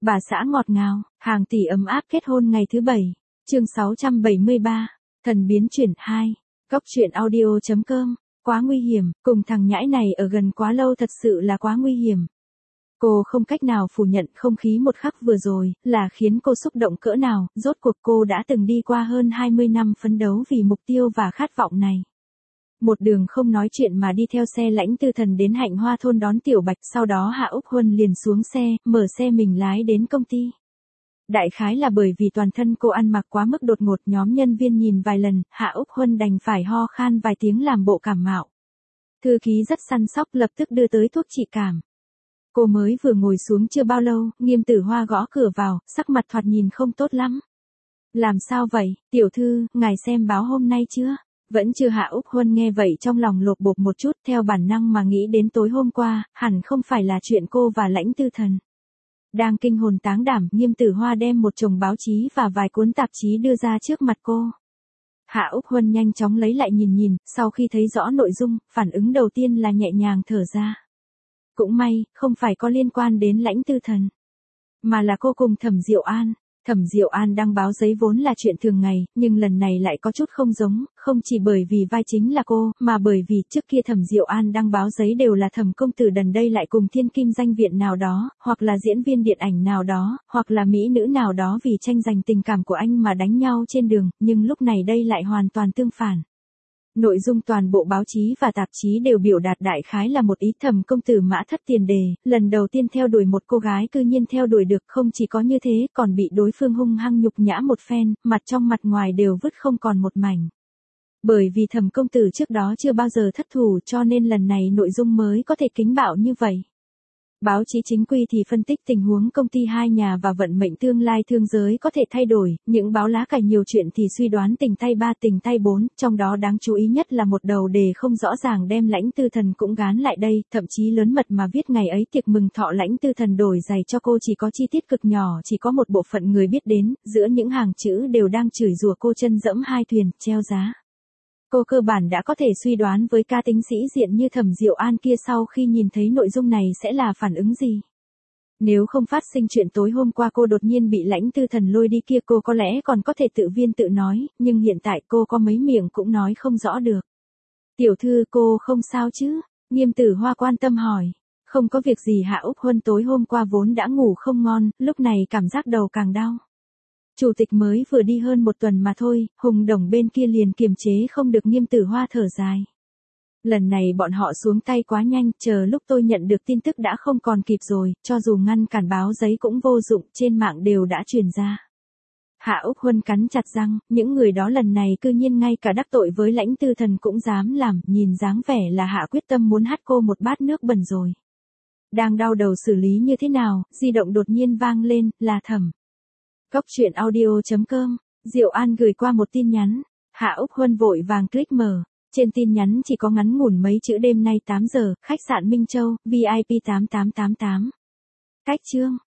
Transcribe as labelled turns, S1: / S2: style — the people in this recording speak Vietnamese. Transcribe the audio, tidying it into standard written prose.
S1: Bà xã ngọt ngào, hàng tỷ ấm áp kết hôn ngày thứ 7. Chương 673. Thần biến chuyển 2. Cóc truyện audio.com. Quá nguy hiểm, cùng thằng nhãi này ở gần quá lâu thật sự là quá nguy hiểm. Cô không cách nào phủ nhận không khí một khắc vừa rồi là khiến cô xúc động cỡ nào, rốt cuộc cô đã từng đi qua hơn 20 năm phấn đấu vì mục tiêu và khát vọng này. Một đường không nói chuyện mà đi theo xe Lãnh Tư Thần đến Hạnh Hoa thôn đón Tiểu Bạch, sau đó Hạ Úc Huân liền xuống xe, mở xe mình lái đến công ty. Đại khái là bởi vì toàn thân cô ăn mặc quá mức đột ngột, nhóm nhân viên nhìn vài lần, Hạ Úc Huân đành phải ho khan vài tiếng làm bộ cảm mạo. Thư ký rất săn sóc lập tức đưa tới thuốc trị cảm. Cô mới vừa ngồi xuống chưa bao lâu, Nghiêm Tử Hoa gõ cửa vào, sắc mặt thoạt nhìn không tốt lắm. Làm sao vậy, tiểu thư, ngài xem báo hôm nay chưa? Vẫn chưa. Hạ Úc Huân nghe vậy trong lòng lột bột một chút, theo bản năng mà nghĩ đến tối hôm qua, hẳn không phải là chuyện cô và Lãnh Tư Thần. Đang kinh hồn táng đảm, Nghiêm Tử Hoa đem một chồng báo chí và vài cuốn tạp chí đưa ra trước mặt cô. Hạ Úc Huân nhanh chóng lấy lại nhìn, sau khi thấy rõ nội dung, phản ứng đầu tiên là nhẹ nhàng thở ra. Cũng may, không phải có liên quan đến Lãnh Tư Thần, mà là cô cùng Thẩm Diệu An. Thẩm Diệu An đăng báo giấy vốn là chuyện thường ngày, nhưng lần này lại có chút không giống, không chỉ bởi vì vai chính là cô, mà bởi vì trước kia Thẩm Diệu An đăng báo giấy đều là Thẩm công tử đần, đây lại cùng thiên kim danh viện nào đó, hoặc là diễn viên điện ảnh nào đó, hoặc là mỹ nữ nào đó vì tranh giành tình cảm của anh mà đánh nhau trên đường, nhưng lúc này đây lại hoàn toàn tương phản. Nội dung toàn bộ báo chí và tạp chí đều biểu đạt đại khái là một ý: Thẩm công tử mã thất tiền đề, lần đầu tiên theo đuổi một cô gái cư nhiên theo đuổi được, không chỉ có như thế, còn bị đối phương hung hăng nhục nhã một phen, mặt trong mặt ngoài đều vứt không còn một mảnh. Bởi vì Thẩm công tử trước đó chưa bao giờ thất thủ, cho nên lần này nội dung mới có thể kính bạo như vậy. Báo chí chính quy thì phân tích tình huống công ty hai nhà và vận mệnh tương lai thương giới có thể thay đổi, những báo lá cải nhiều chuyện thì suy đoán tình tay 3 tình tay 4, trong đó đáng chú ý nhất là một đầu đề không rõ ràng đem Lãnh Tư Thần cũng gán lại đây, thậm chí lớn mật mà viết ngày ấy tiệc mừng thọ Lãnh Tư Thần đổi giày cho cô chỉ có chi tiết cực nhỏ, chỉ có một bộ phận người biết đến, giữa những hàng chữ đều đang chửi rủa cô chân dẫm hai thuyền, treo giá. Cô cơ bản đã có thể suy đoán với cá tính sĩ diện như Thẩm Diệu An kia sau khi nhìn thấy nội dung này sẽ là phản ứng gì. Nếu không phát sinh chuyện tối hôm qua cô đột nhiên bị Lãnh Tư Thần lôi đi kia, cô có lẽ còn có thể tự viên tự nói, nhưng hiện tại cô có mấy miệng cũng nói không rõ được. Tiểu thư, cô không sao chứ? Nghiêm Tử Hoa quan tâm hỏi. Không có việc gì. Hạ Úc Huân tối hôm qua vốn đã ngủ không ngon, lúc này cảm giác đầu càng đau. Chủ tịch mới vừa đi hơn một tuần mà thôi, Hùng Đồng bên kia liền kiềm chế không được. Nghiêm Tử Hoa thở dài. Lần này bọn họ xuống tay quá nhanh, chờ lúc tôi nhận được tin tức đã không còn kịp rồi, cho dù ngăn cản báo giấy cũng vô dụng, trên mạng đều đã truyền ra. Hạ Úc Huân cắn chặt răng, những người đó lần này cư nhiên ngay cả đắc tội với Lãnh Tư Thần cũng dám làm, nhìn dáng vẻ là Hạ quyết tâm muốn hắt cô một bát nước bẩn rồi. Đang đau đầu xử lý như thế nào, di động đột nhiên vang lên, là Thẩm. Cóc truyện audio.com. Diệu An gửi qua một tin nhắn. Hạ Úc Huân vội vàng click mở. Trên tin nhắn chỉ có ngắn ngủn mấy chữ: đêm nay 8 giờ, khách sạn Minh Châu, VIP 8888. Cách chương.